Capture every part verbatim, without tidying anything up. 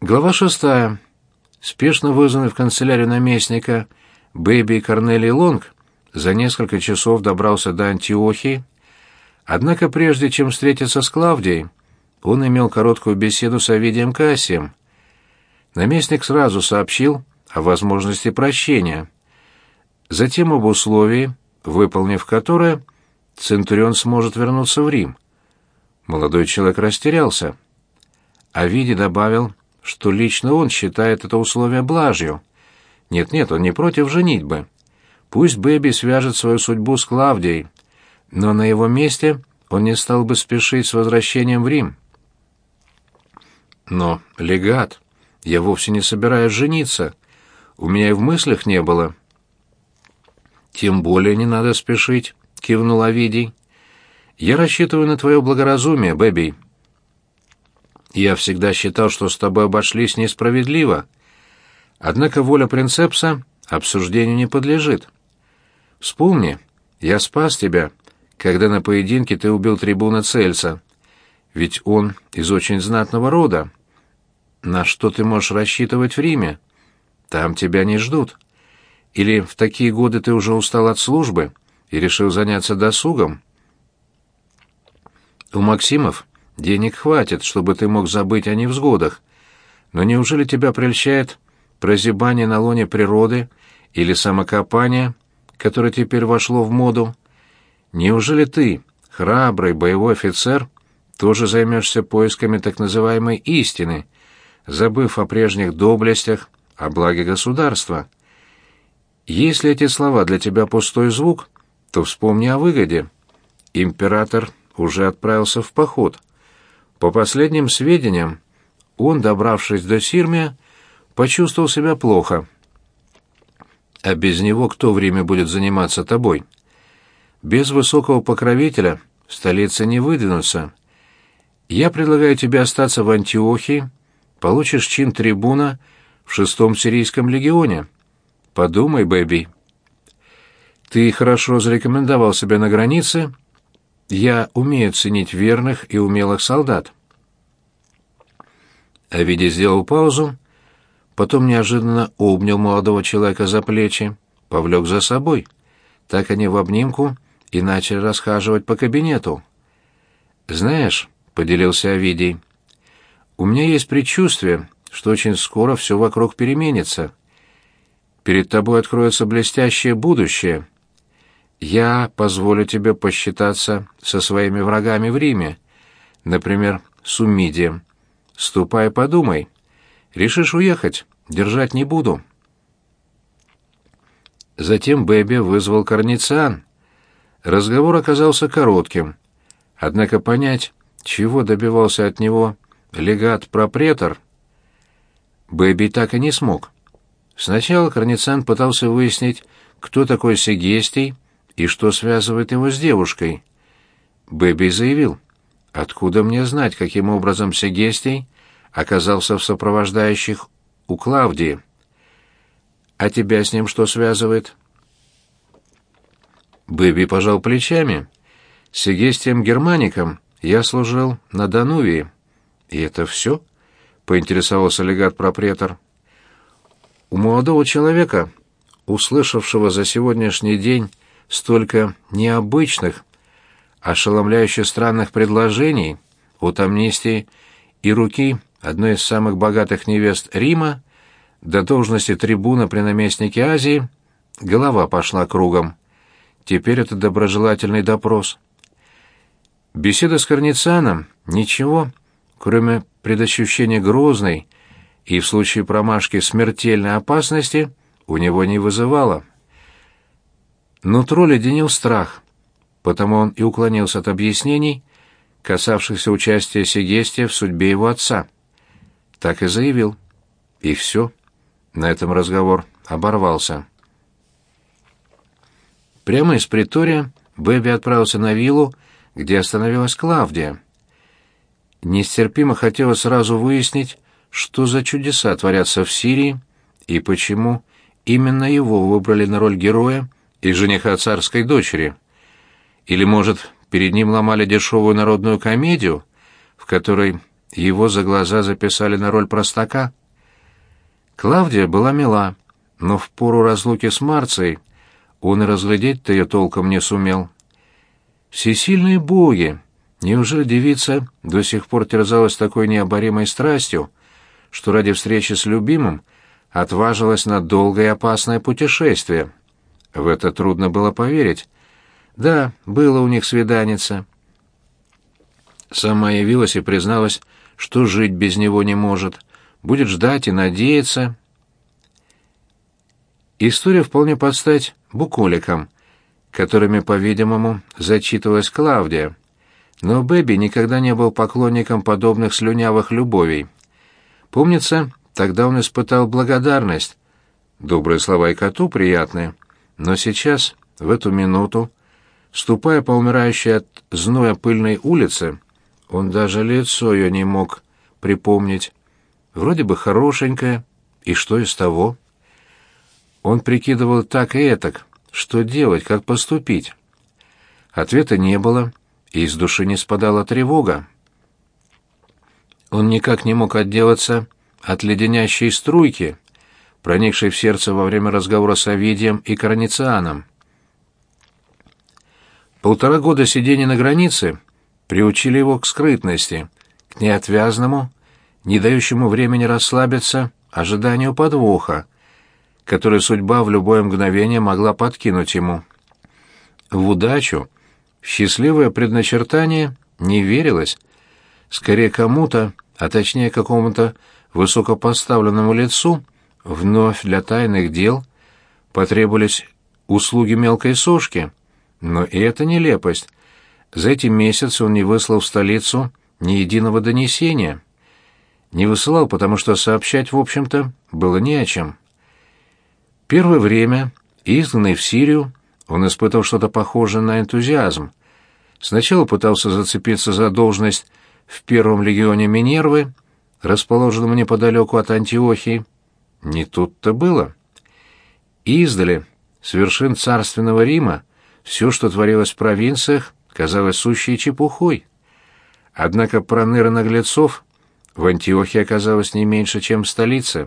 Глава шестая. Спешно вызванный в канцелярию наместника Бэби Корнелий Лонг за несколько часов добрался до Антиохии, однако прежде чем встретиться с Клавдией, он имел короткую беседу с Овидием Кассием. Наместник сразу сообщил о возможности прощения, затем об условии, выполнив которое, Центурион сможет вернуться в Рим. Молодой человек растерялся. Овидий добавил, что лично он считает это условие блажью. Нет-нет, он не против женитьбы. Пусть Бэби свяжет свою судьбу с Клавдией, но на его месте он не стал бы спешить с возвращением в Рим. Но, легат, я вовсе не собираюсь жениться. У меня и в мыслях не было. Тем более не надо спешить, кивнул Овидий. Я рассчитываю на твое благоразумие, Бэби. Я всегда считал, что с тобой обошлись несправедливо. Однако воля принцепса обсуждению не подлежит. Вспомни, я спас тебя, когда на поединке ты убил трибуна Цельса. Ведь он из очень знатного рода. На что ты можешь рассчитывать в Риме? Там тебя не ждут. Или в такие годы ты уже устал от службы и решил заняться досугом? У Максимов денег хватит, чтобы ты мог забыть о невзгодах. Но неужели тебя прельщает прозябание на лоне природы или самокопание, которое теперь вошло в моду? Неужели ты, храбрый боевой офицер, тоже займешься поисками так называемой истины, забыв о прежних доблестях, о благе государства? Если эти слова для тебя пустой звук, то вспомни о выгоде. Император уже отправился в поход. По последним сведениям, он, добравшись до Сирмия, почувствовал себя плохо. А без него кто в Риме будет заниматься тобой? Без высокого покровителя в столице не выдвинуться. Я предлагаю тебе остаться в Антиохии, получишь чин трибуна в шестом сирийском легионе. Подумай, Бэби. Ты хорошо зарекомендовал себя на границе. Я умею ценить верных и умелых солдат. Овидий сделал паузу, потом неожиданно обнял молодого человека за плечи, повлек за собой. Так они в обнимку и начали расхаживать по кабинету. «Знаешь», — поделился Овидий, — «у меня есть предчувствие, что очень скоро все вокруг переменится. Перед тобой откроется блестящее будущее. Я позволю тебе посчитаться со своими врагами в Риме, например, с Умидием. Ступай, подумай. Решишь уехать, держать не буду». Затем Бэби вызвал Корнициан. Разговор оказался коротким, однако понять, чего добивался от него легат-пропретор, Бэби так и не смог. Сначала Корнициан пытался выяснить, кто такой Сегестий и что связывает его с девушкой. Бэби заявил: «Откуда мне знать, каким образом Сегестий оказался в сопровождающих у Клавдии? А тебя с ним что связывает?» Бэби пожал плечами. «С Сегестием Германиком я служил на Данувии». «И это все?» — поинтересовался легат-пропретор. У молодого человека, услышавшего за сегодняшний день столько необычных, ошеломляюще странных предложений от амнистии и руки одной из самых богатых невест Рима до должности трибуна при наместнике Азии, голова пошла кругом. Теперь это доброжелательный допрос. Беседа с Корницианом ничего, кроме предощущения грозной и в случае промашки смертельной опасности, у него не вызывала. Нутро леденил страх, потому он и уклонился от объяснений, касавшихся участия Сегестия в судьбе его отца. Так и заявил. И все. На этом разговор оборвался. Прямо из притория Бэби отправился на виллу, где остановилась Клавдия. Нестерпимо хотелось сразу выяснить, что за чудеса творятся в Сирии и почему именно его выбрали на роль героя и жениха царской дочери. Или, может, перед ним ломали дешевую народную комедию, в которой его за глаза записали на роль простака. Клавдия была мила, но в пору разлуки с Марцией он и разглядеть-то ее толком не сумел. Всесильные боги! Неужели девица до сих пор терзалась такой необоримой страстью, что ради встречи с любимым отважилась на долгое и опасное путешествие? В это трудно было поверить. Да, было у них свиданица. Сама явилась и призналась, что жить без него не может, будет ждать и надеяться. История вполне под стать буколикам, которыми, по-видимому, зачитывалась Клавдия. Но Бэби никогда не был поклонником подобных слюнявых любовей. Помнится, тогда он испытал благодарность. Добрые слова и коту приятные. Но сейчас, в эту минуту, ступая по умирающей от зноя пыльной улице, он даже лицо ее не мог припомнить. Вроде бы хорошенькая, и что из того? Он прикидывал так и этак, что делать, как поступить. Ответа не было, и из души не спадала тревога. Он никак не мог отделаться от леденящей струйки, проникшей в сердце во время разговора с Овидием и Короницианом. Полтора года сидения на границе приучили его к скрытности, к неотвязному, не дающему времени расслабиться, ожиданию подвоха, который судьба в любое мгновение могла подкинуть ему. В удачу, в счастливое предначертание не верилось. Скорее кому-то, а точнее какому-то высокопоставленному лицу, вновь для тайных дел потребовались услуги мелкой сошки. Но и это нелепость. За эти месяцы он не выслал в столицу ни единого донесения. Не высылал, потому что сообщать, в общем-то, было не о чем. Первое время, изгнанный в Сирию, он испытал что-то похожее на энтузиазм. Сначала пытался зацепиться за должность в первом легионе Минервы, расположенном неподалеку от Антиохии. Не тут-то было. Издали, с вершин царственного Рима, все, что творилось в провинциях, казалось сущей чепухой. Однако проныра наглецов в Антиохии оказалось не меньше, чем в столице.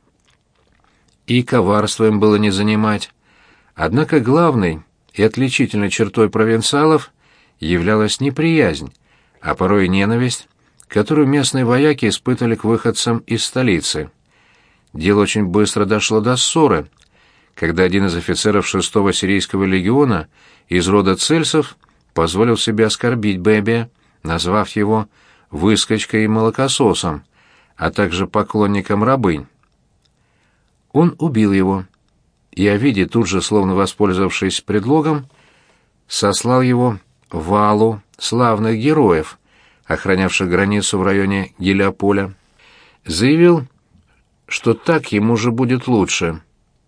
И коварство им было не занимать. Однако главной и отличительной чертой провинциалов являлась неприязнь, а порой и ненависть, которую местные вояки испытывали к выходцам из столицы. Дело очень быстро дошло до ссоры, когда один из офицеров шестого сирийского легиона из рода цельсов позволил себе оскорбить Бэби, назвав его выскочкой и молокососом, а также поклонником рабынь. Он убил его, и Овидий, тут же, словно воспользовавшись предлогом, сослал его в валу славных героев, охранявших границу в районе Гелиополя. Заявил, что так ему же будет лучше.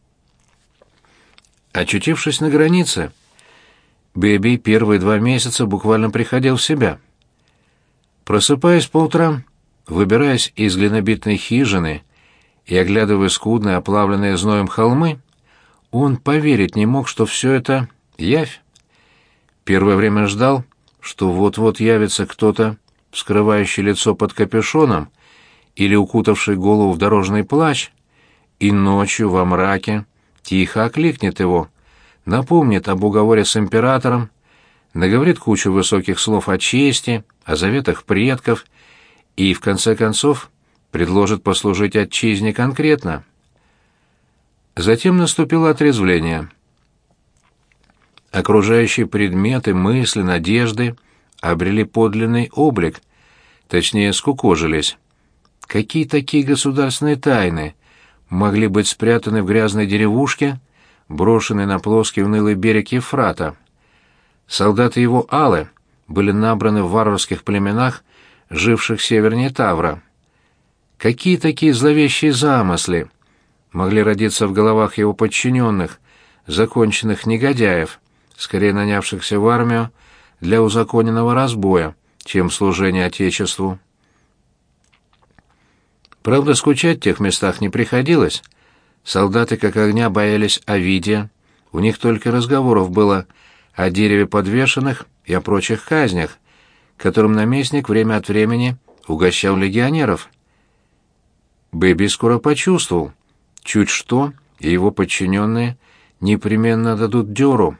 Очутившись на границе, Бэби первые два месяца буквально приходил в себя. Просыпаясь по утрам, выбираясь из глинобитной хижины и оглядывая скудные, оплавленные зноем холмы, он поверить не мог, что все это явь. Первое время ждал, что вот-вот явится кто-то, скрывающий лицо под капюшоном или укутавший голову в дорожный плащ, и ночью во мраке тихо окликнет его, напомнит об уговоре с императором, наговорит кучу высоких слов о чести, о заветах предков и, в конце концов, предложит послужить отчизне конкретно. Затем наступило отрезвление. Окружающие предметы, мысли, надежды обрели подлинный облик, точнее, скукожились. Какие такие государственные тайны могли быть спрятаны в грязной деревушке, брошенной на плоский унылый берег Ефрата? Солдаты его Аллы были набраны в варварских племенах, живших севернее Тавра. Какие такие зловещие замыслы могли родиться в головах его подчиненных, законченных негодяев, скорее нанявшихся в армию для узаконенного разбоя, чем служения Отечеству? Правда, скучать в тех местах не приходилось. Солдаты как огня боялись Овидия, у них только разговоров было о дереве подвешенных и о прочих казнях, которым наместник время от времени угощал легионеров. Бэби скоро почувствовал, чуть что, и его подчиненные непременно дадут дёру.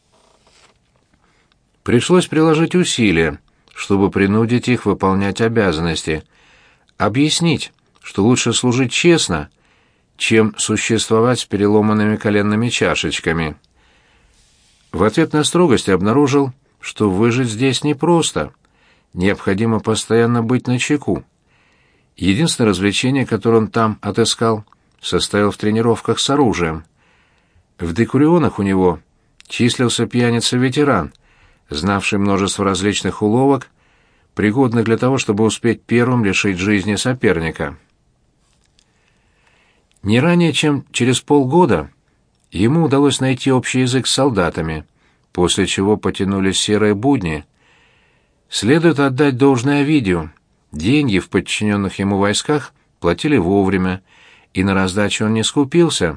Пришлось приложить усилия, чтобы принудить их выполнять обязанности, объяснить, что лучше служить честно, чем существовать с переломанными коленными чашечками. В ответ на строгость обнаружил, что выжить здесь непросто, необходимо постоянно быть начеку. Единственное развлечение, которое он там отыскал, состояло в тренировках с оружием. В декурионах у него числился пьяница-ветеран, знавший множество различных уловок, пригодных для того, чтобы успеть первым лишить жизни соперника. Не ранее, чем через полгода, ему удалось найти общий язык с солдатами, после чего потянулись серые будни. Следует отдать должное Овидию. Деньги в подчиненных ему войсках платили вовремя, и на раздачу он не скупился.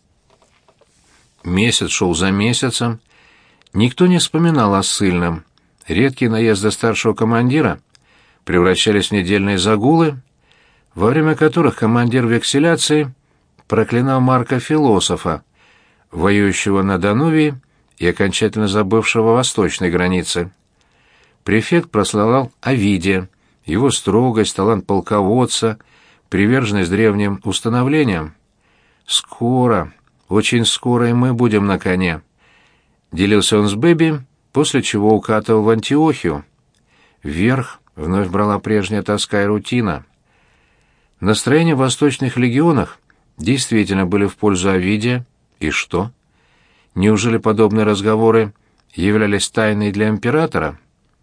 Месяц шел за месяцем. Никто не вспоминал о ссыльном. Редкие наезды старшего командира превращались в недельные загулы, во время которых командир векселяции проклинал Марка-философа, воюющего на Данувии и окончательно забывшего восточной границы. Префект прославлял Овидия, его строгость, талант полководца, приверженность древним установлениям. «Скоро, очень скоро и мы будем на коне», — делился он с Бэби, после чего укатывал в Антиохию. Вверх вновь брала прежняя тоска и рутина. Настроения в восточных легионах действительно были в пользу Овидия, и что? Неужели подобные разговоры являлись тайной для императора?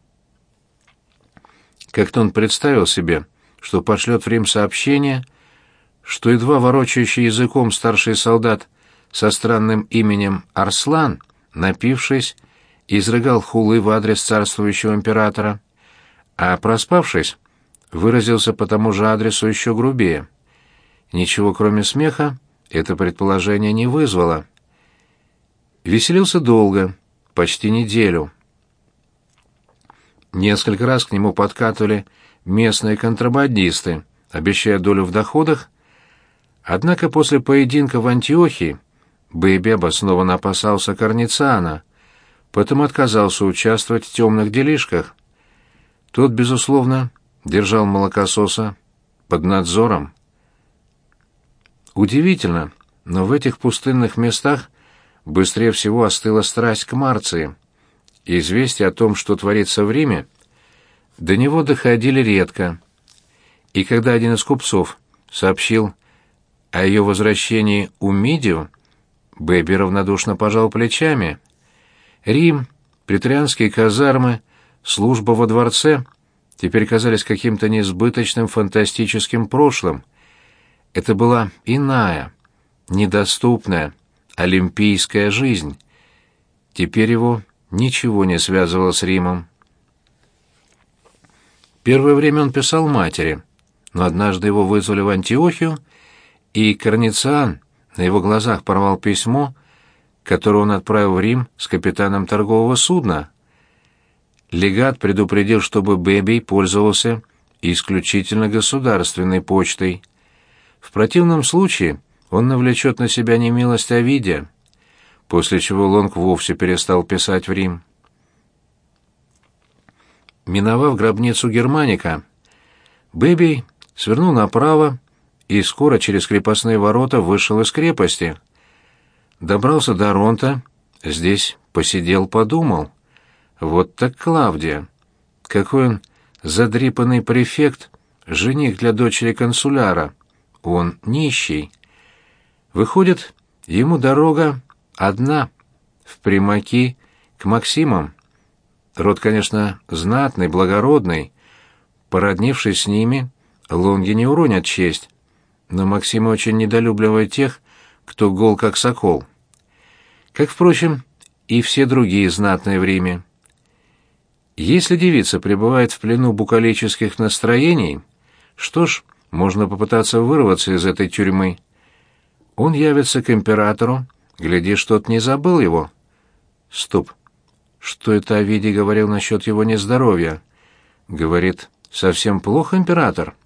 Как-то он представил себе, что пошлет в Рим сообщение, что едва ворочающий языком старший солдат со странным именем Арслан, напившись, изрыгал хулы в адрес царствующего императора, а проспавшись, выразился по тому же адресу еще грубее. Ничего, кроме смеха, это предположение не вызвало. Веселился долго, почти неделю. Несколько раз к нему подкатывали местные контрабандисты, обещая долю в доходах, однако после поединка в Антиохии Бэби обоснованно опасался Корнициана, поэтому отказался участвовать в темных делишках. Тот, безусловно, держал молокососа под надзором. Удивительно, но в этих пустынных местах быстрее всего остыла страсть к Марции. Известия о том, что творится в Риме, до него доходили редко. И когда один из купцов сообщил о ее возвращении у Мидию, Бэби равнодушно пожал плечами. Рим, преторианские казармы, служба во дворце теперь казались каким-то несбыточным фантастическим прошлым. Это была иная, недоступная, олимпийская жизнь. Теперь его ничего не связывало с Римом. Первое время он писал матери, но однажды его вызвали в Антиохию, и Корнициан на его глазах порвал письмо, которое он отправил в Рим с капитаном торгового судна. Легат предупредил, чтобы Бэби пользовался исключительно государственной почтой. В противном случае он навлечет на себя немилость Овидия, после чего Лонг вовсе перестал писать в Рим. Миновав гробницу Германика, Бэби свернул направо и скоро через крепостные ворота вышел из крепости. Добрался до Ронта, здесь посидел, подумал. Вот так Клавдия. Какой он задрипанный префект, жених для дочери консуляра. Он нищий. Выходит, ему дорога одна, в Примаки, к Максимам. Род, конечно, знатный, благородный. Породнившись с ними, лонги не уронят честь. Но Максимы очень недолюбливают тех, кто гол как сокол. Как, впрочем, и все другие знатные в Риме. Если девица пребывает в плену букалических настроений, что ж, можно попытаться вырваться из этой тюрьмы. Он явится к императору, глядишь, тот не забыл его. Стоп. Что это Овидий говорил насчет его нездоровья? Говорит, совсем плохо, император?»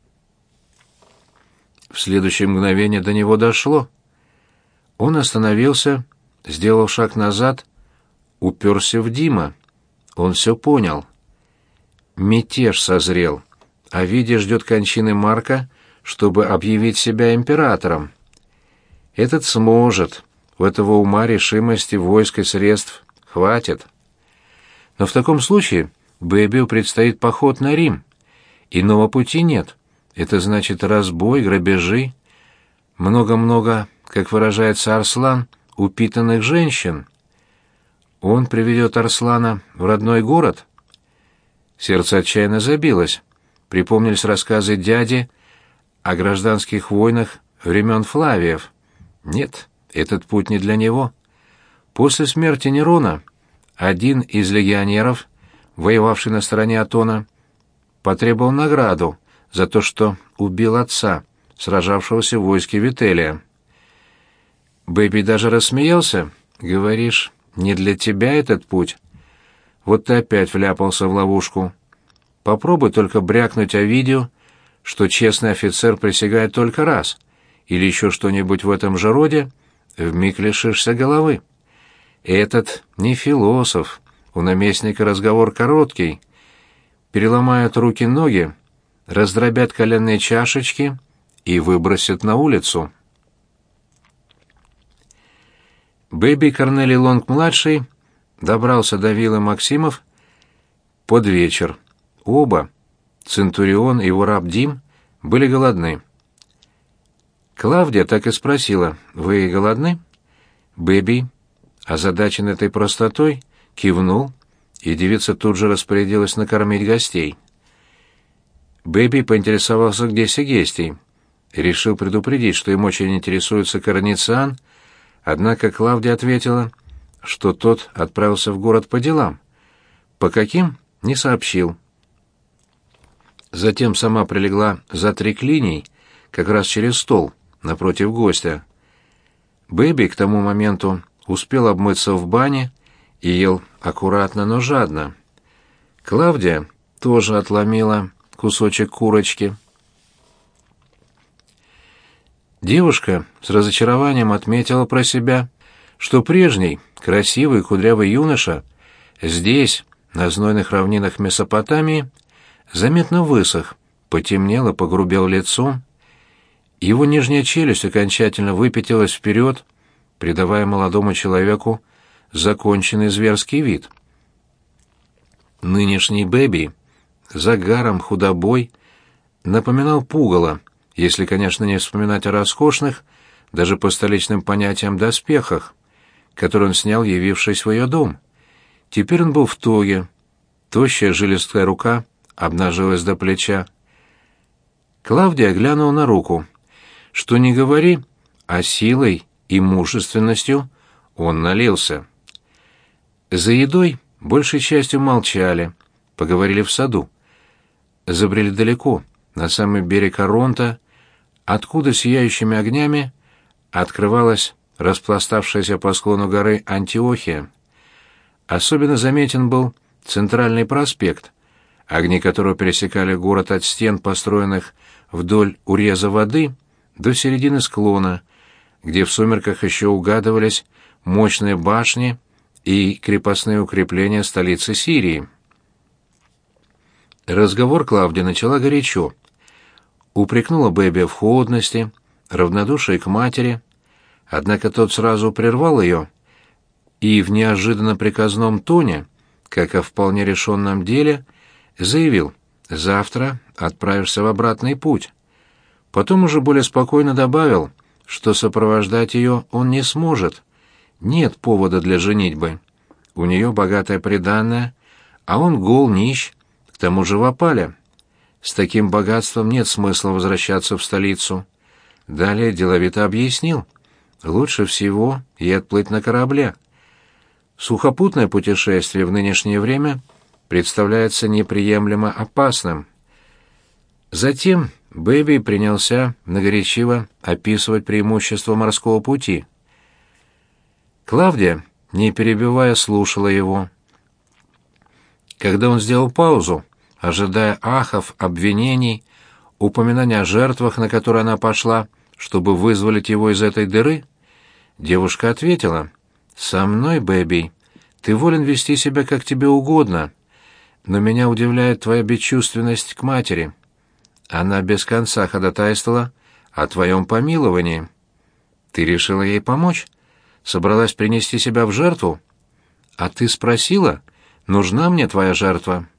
В следующее мгновение до него дошло. Он остановился, сделал шаг назад, уперся в Дима. Он все понял. Мятеж созрел. Овидий ждет кончины Марка, чтобы объявить себя императором. Этот сможет. У этого ума, решимости, войск и средств хватит. Но в таком случае Бэбию предстоит поход на Рим. Иного пути нет. Это значит разбой, грабежи, много-много, как выражается Арслан, упитанных женщин. Он приведет Арслана в родной город? Сердце отчаянно забилось. Припомнились рассказы дяди о гражданских войнах времен Флавиев. Нет, этот путь не для него. После смерти Нерона один из легионеров, воевавший на стороне Атона, потребовал награду за то, что убил отца, сражавшегося в войске Вителия. Бэби даже рассмеялся. «Говоришь, не для тебя этот путь? Вот ты опять вляпался в ловушку. Попробуй только брякнуть Овидию, что честный офицер присягает только раз, или еще что-нибудь в этом же роде, вмиг лишишься головы. Этот не философ, у наместника разговор короткий. Переломают руки-ноги, раздробят коленные чашечки и выбросят на улицу». Бэби Корнелий Лонг-младший добрался до виллы Максимов под вечер. Оба, Центурион и его раб Дим, были голодны. Клавдия так и спросила: «Вы голодны?» Бэби, озадаченный этой простотой, кивнул, и девица тут же распорядилась накормить гостей. Бэби поинтересовался, где Сегестий, и решил предупредить, что им очень интересуется Корнициан, однако Клавдия ответила, что тот отправился в город по делам. По каким — не сообщил. Затем сама прилегла за триклиний, как раз через стол, напротив гостя. Бэби к тому моменту успел обмыться в бане и ел аккуратно, но жадно. Клавдия тоже отломила кусочек курочки. Девушка с разочарованием отметила про себя, что прежний, красивый кудрявый юноша здесь, на знойных равнинах Месопотамии, заметно высох, потемнел и погрубел лицом. Его нижняя челюсть окончательно выпятилась вперед, придавая молодому человеку законченный зверский вид. Нынешний Бэби, загаром, худобой, напоминал пугало, если, конечно, не вспоминать о роскошных, даже по столичным понятиям, доспехах, которые он снял, явившись в ее дом. Теперь он был в тоге, тощая жилистая рука обнажилась до плеча. Клавдия глянула на руку. Что ни говори, а силой и мужественностью он налился. За едой большей частью молчали, поговорили в саду. Забрели далеко, на самый берег Оронта, откуда сияющими огнями открывалась распластавшаяся по склону горы Антиохия. Особенно заметен был центральный проспект, огни которого пересекали город от стен, построенных вдоль уреза воды, до середины склона, где в сумерках еще угадывались мощные башни и крепостные укрепления столицы Сирии. Разговор Клавдия начала горячо. Упрекнула Бэби в холодности, равнодушии к матери, однако тот сразу прервал ее и в неожиданно приказном тоне, как о вполне решенном деле, заявил: «Завтра отправишься в обратный путь». Потом уже более спокойно добавил, что сопровождать ее он не сможет. Нет повода для женитьбы. У нее богатое приданое, а он гол, нищ, к тому же в опале. С таким богатством нет смысла возвращаться в столицу. Далее деловито объяснил: лучше всего ей отплыть на корабле. Сухопутное путешествие в нынешнее время представляется неприемлемо опасным. Затем Бэби принялся многоречиво описывать преимущества морского пути. Клавдия, не перебивая, слушала его. Когда он сделал паузу, ожидая ахов, обвинений, упоминания о жертвах, на которые она пошла, чтобы вызволить его из этой дыры? Девушка ответила: «Со мной, Бэби, ты волен вести себя как тебе угодно, но меня удивляет твоя бесчувственность к матери. Она без конца ходатайствовала о твоем помиловании. Ты решила ей помочь? Собралась принести себя в жертву? А ты спросила, нужна мне твоя жертва?»